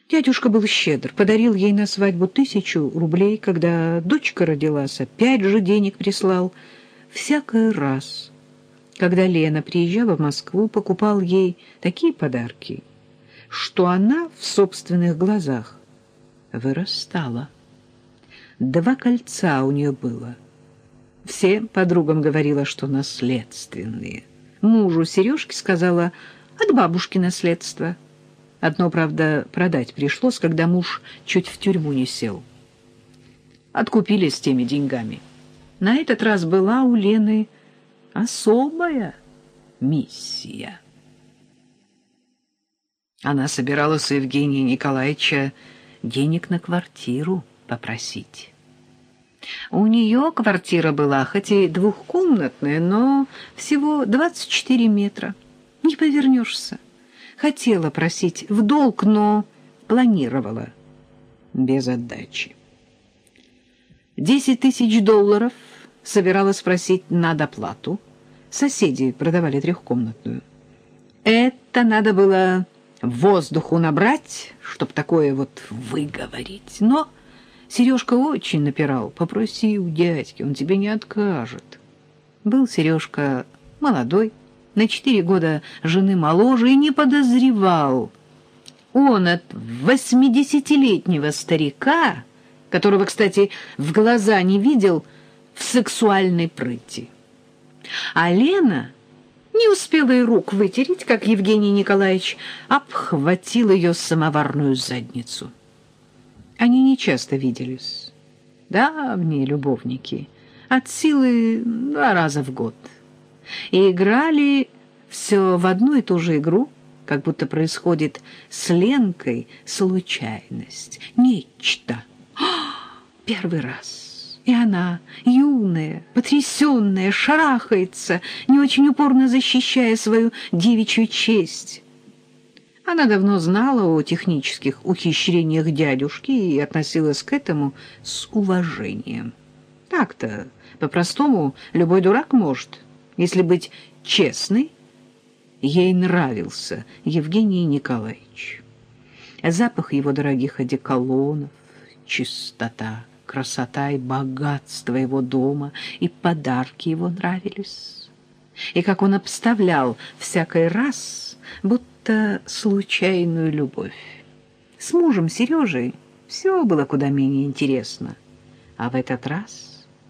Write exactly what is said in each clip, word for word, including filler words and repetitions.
Дядюшка был щедр, подарил ей на свадьбу тысячу рублей, когда дочка родилась, опять же денег прислал. Всякий раз, когда Лена приезжала в Москву, покупал ей такие подарки, что она в собственных глазах вырастала. Два кольца у нее было. Всем подругам говорила, что наследственные. Мужу сережки сказала: от бабушки наследство. Одно, правда, продать пришлось, когда муж чуть в тюрьму не сел. Откупились теми деньгами. На этот раз была у Лены особая миссия. Она собиралась у Евгения Николаевича денег на квартиру попросить. У нее квартира была хоть и двухкомнатная, но всего двадцать четыре метра. Не повернешься. Хотела просить в долг, но планировала без отдачи. Десять тысяч долларов собиралась просить на доплату. Соседи продавали трехкомнатную. Это надо было воздуху набрать, чтоб такое вот выговорить. Но Сережка очень напирал: попроси у дядьки, он тебе не откажет. Был Сережка молодой, на четыре года жены моложе, и не подозревал он от восьмидесятилетнего старика, которого, кстати, в глаза не видел, в сексуальной прыти. А Лена не успела и рук вытереть, как Евгений Николаевич обхватил ее самоварную задницу. Они нечасто виделись, давние любовники, от силы два раза в год. И играли все в одну и ту же игру, как будто происходит с Ленкой случайность, нечто. Первый раз. И она, юная, потрясенная, шарахается, не очень упорно защищая свою девичью честь. Она давно знала о технических ухищрениях дядюшки и относилась к этому с уважением. Так-то, по-простому, любой дурак может. Если быть честной, ей нравился Евгений Николаевич. Запах его дорогих одеколонов, чистота, красота и богатство его дома, и подарки его нравились. И как он обставлял всякий раз, будто случайную любовь. С мужем Сережей все было куда менее интересно. А в этот раз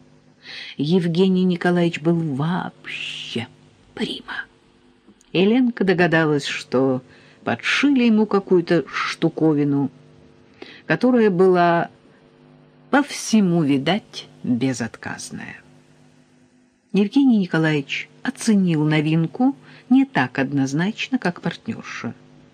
Евгений Николаевич был вообще прима. И Ленка догадалась, что подшили ему какую-то штуковину, которая была по всему, видать, безотказная. Евгений Николаевич оценил новинку не так однозначно, как партнерша.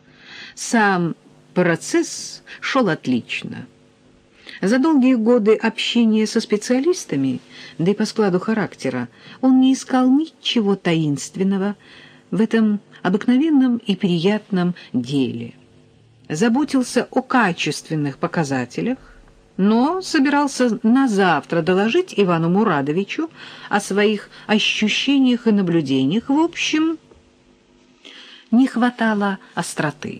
Сам процесс шел отлично. За долгие годы общения со специалистами, да и по складу характера, он не искал ничего таинственного в этом обыкновенном и приятном деле. Заботился о качественных показателях, но собирался на завтра доложить Ивану Мурадовичу о своих ощущениях и наблюдениях. В общем, не хватало остроты.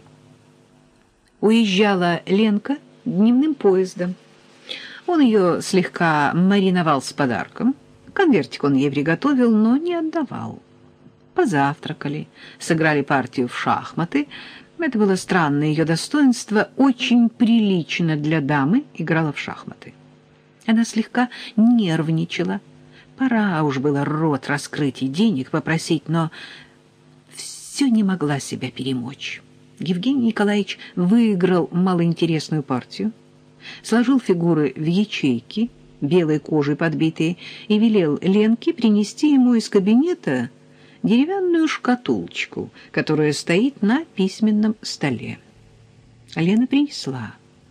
Уезжала Ленка дневным поездом. Он ее слегка мариновал с подарком. Конвертик он ей приготовил, но не отдавал. Позавтракали, сыграли партию в шахматы. Это было странное ее достоинство, очень прилично для дамы играла в шахматы. Она слегка нервничала. Пора уж было рот раскрыть и денег попросить, но все не могла себя перемочь. Евгений Николаевич выиграл малоинтересную партию, сложил фигуры в ячейки, белой кожей подбитые, и велел Ленке принести ему из кабинета деревянную шкатулочку, которая стоит на письменном столе. Лена принесла.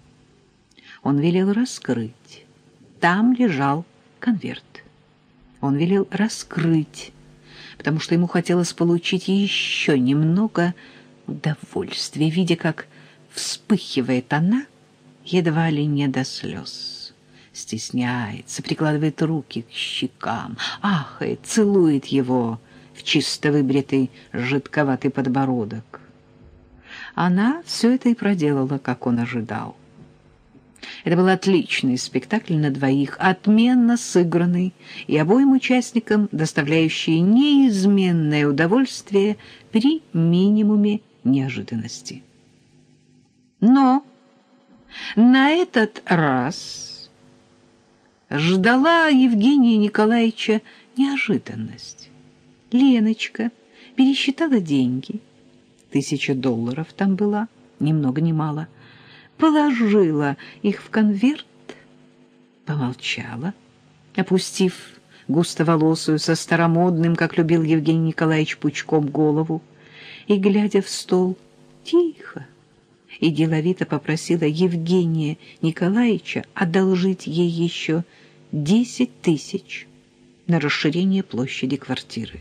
Он велел раскрыть. Там лежал конверт. Он велел раскрыть, потому что ему хотелось получить еще немного удовольствия, видя, как вспыхивает она, едва ли не до слез. Стесняется, прикладывает руки к щекам, ахает, целует его в чисто выбритый жидковатый подбородок. Она все это и проделала, как он ожидал. Это был отличный спектакль на двоих, отменно сыгранный и обоим участникам доставляющий неизменное удовольствие при минимуме неожиданности. Но на этот раз ждала Евгения Николаевича неожиданность. Леночка пересчитала деньги. Тысяча долларов там была, ни много ни мало. Положила их в конверт, помолчала, опустив густоволосую со старомодным, как любил Евгений Николаевич, пучком голову, и, глядя в стол, тихо и деловито попросила Евгения Николаевича одолжить ей еще десять тысяч на расширение площади квартиры.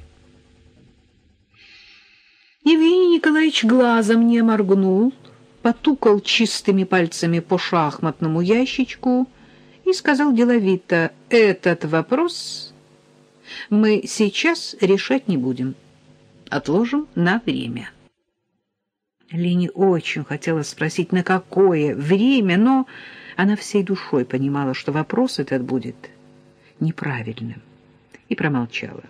Евгений Николаевич глазом не моргнул, потукал чистыми пальцами по шахматному ящичку и сказал деловито: «Этот вопрос мы сейчас решать не будем. Отложим на время». Лене очень хотелось спросить, на какое время, но она всей душой понимала, что вопрос этот будет неправильным, и промолчала.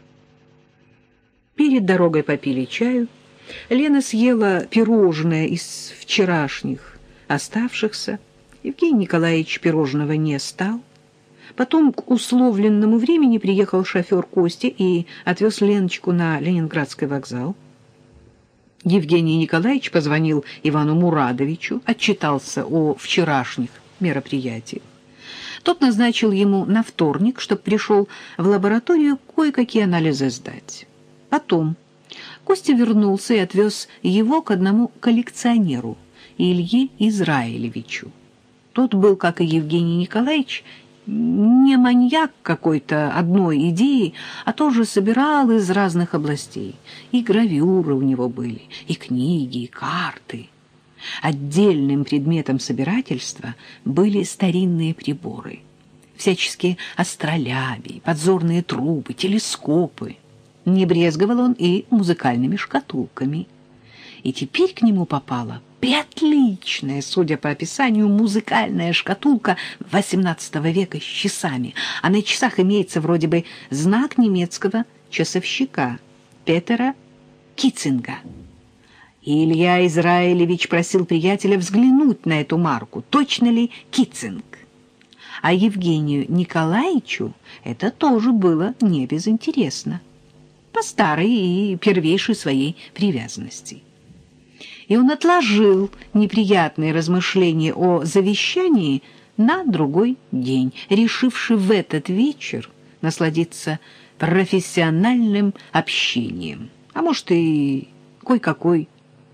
Перед дорогой попили чаю. Лена съела пирожное из вчерашних оставшихся. Евгений Николаевич пирожного не стал. Потом к условленному времени приехал шофер Костя и отвез Леночку на Ленинградский вокзал. Евгений Николаевич позвонил Ивану Мурадовичу, отчитался о вчерашних мероприятиях. Тот назначил ему на вторник, чтобы пришел в лабораторию кое-какие анализы сдать. Потом Костя вернулся и отвез его к одному коллекционеру, Илье Израилевичу. Тот был, как и Евгений Николаевич, не маньяк какой-то одной идеи, а тоже собирал из разных областей. И гравюры у него были, и книги, и карты. Отдельным предметом собирательства были старинные приборы, всяческие астролябии, подзорные трубы, телескопы. Не брезговал он и музыкальными шкатулками. И теперь к нему попала преотличная, судя по описанию, музыкальная шкатулка восемнадцатого века с часами, а на часах имеется вроде бы знак немецкого часовщика Петера Китцинга. И Илья Израилевич просил приятеля взглянуть на эту марку, точно ли Китцинг. А Евгению Николаевичу это тоже было не безинтересно, по старой и первейшей своей привязанности. И он отложил неприятные размышления о завещании на другой день, решивший в этот вечер насладиться профессиональным общением, а может и кое-какой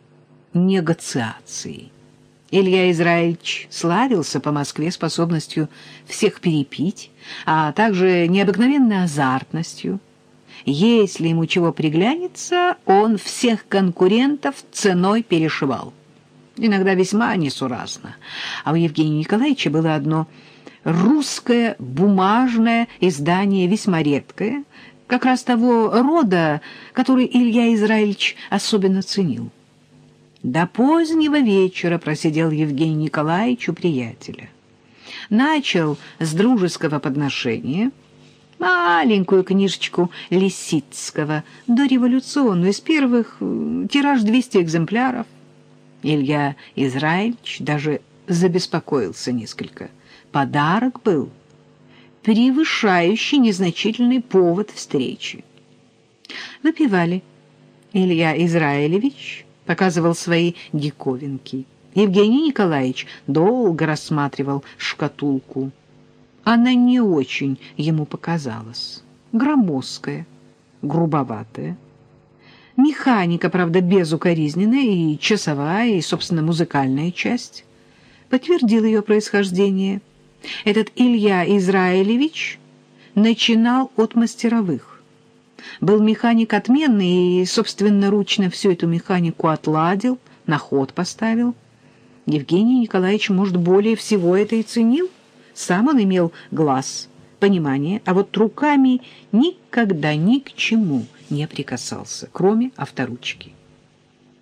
негациацией. Илья Израильевич славился по Москве способностью всех перепить, а также необыкновенной азартностью. Если ему чего приглянется, он всех конкурентов ценой перешивал. Иногда весьма несуразно. А у Евгения Николаевича было одно русское бумажное издание, весьма редкое, как раз того рода, который Илья Израильевич особенно ценил. До позднего вечера просидел Евгений Николаевич у приятеля. Начал с дружеского подношения маленькую книжечку Лисицкого, дореволюционную, из первых, тираж двести экземпляров. Илья Израильевич даже забеспокоился несколько. Подарок был превышающий незначительный повод встречи. Выпивали. Илья Израилевич показывал свои диковинки. Евгений Николаевич долго рассматривал шкатулку. Она не очень ему показалась. Громоздкая, грубоватая. Механика, правда, безукоризненная, и часовая, и, собственно, музыкальная часть подтвердил ее происхождение. Этот Илья Израилевич начинал от мастеровых. Был механик отменный и, собственноручно всю эту механику отладил, на ход поставил. Евгений Николаевич, может, более всего это и ценил. Сам он имел глаз, понимание, а вот руками никогда ни к чему не прикасался, кроме авторучки.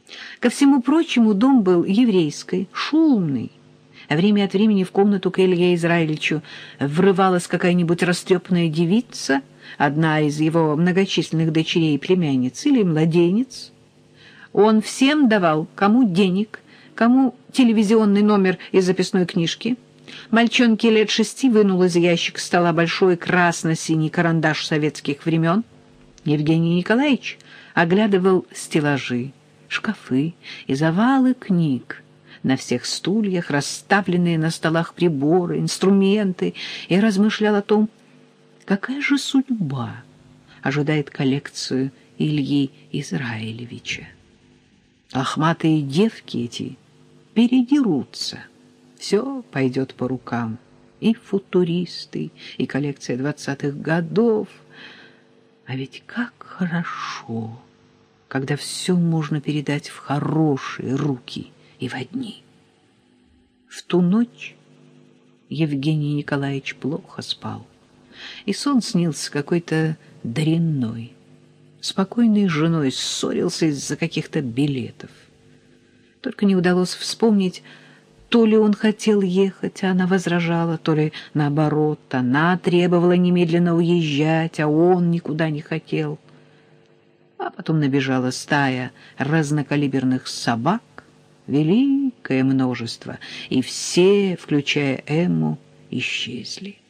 Ко всему прочему, дом был еврейский, шумный. А время от времени в комнату к Илье Израилевичу врывалась какая-нибудь растрепанная девица, одна из его многочисленных дочерей и племянниц, или младенец. Он всем давал, кому денег, кому телевизионный номер из записной книжки. Мальчонке лет шести вынул из ящика стола большой красно-синий карандаш советских времен. Евгений Николаевич оглядывал стеллажи, шкафы и завалы книг. На всех стульях расставленные на столах приборы, инструменты, и размышлял о том, какая же судьба ожидает коллекцию Ильи Израилевича. Лохматые девки эти передерутся, все пойдет по рукам, и футуристы, и коллекция двадцатых годов. А ведь как хорошо, когда все можно передать в хорошие руки и в одни. В ту ночь Евгений Николаевич плохо спал, и сон снился какой-то дрянной. Спокойной с женой ссорился из-за каких-то билетов. Только не удалось вспомнить, то ли он хотел ехать, а она возражала, то ли, наоборот, она требовала немедленно уезжать, а он никуда не хотел. А потом набежала стая разнокалиберных собак, великое множество, и все, включая Эмму, исчезли.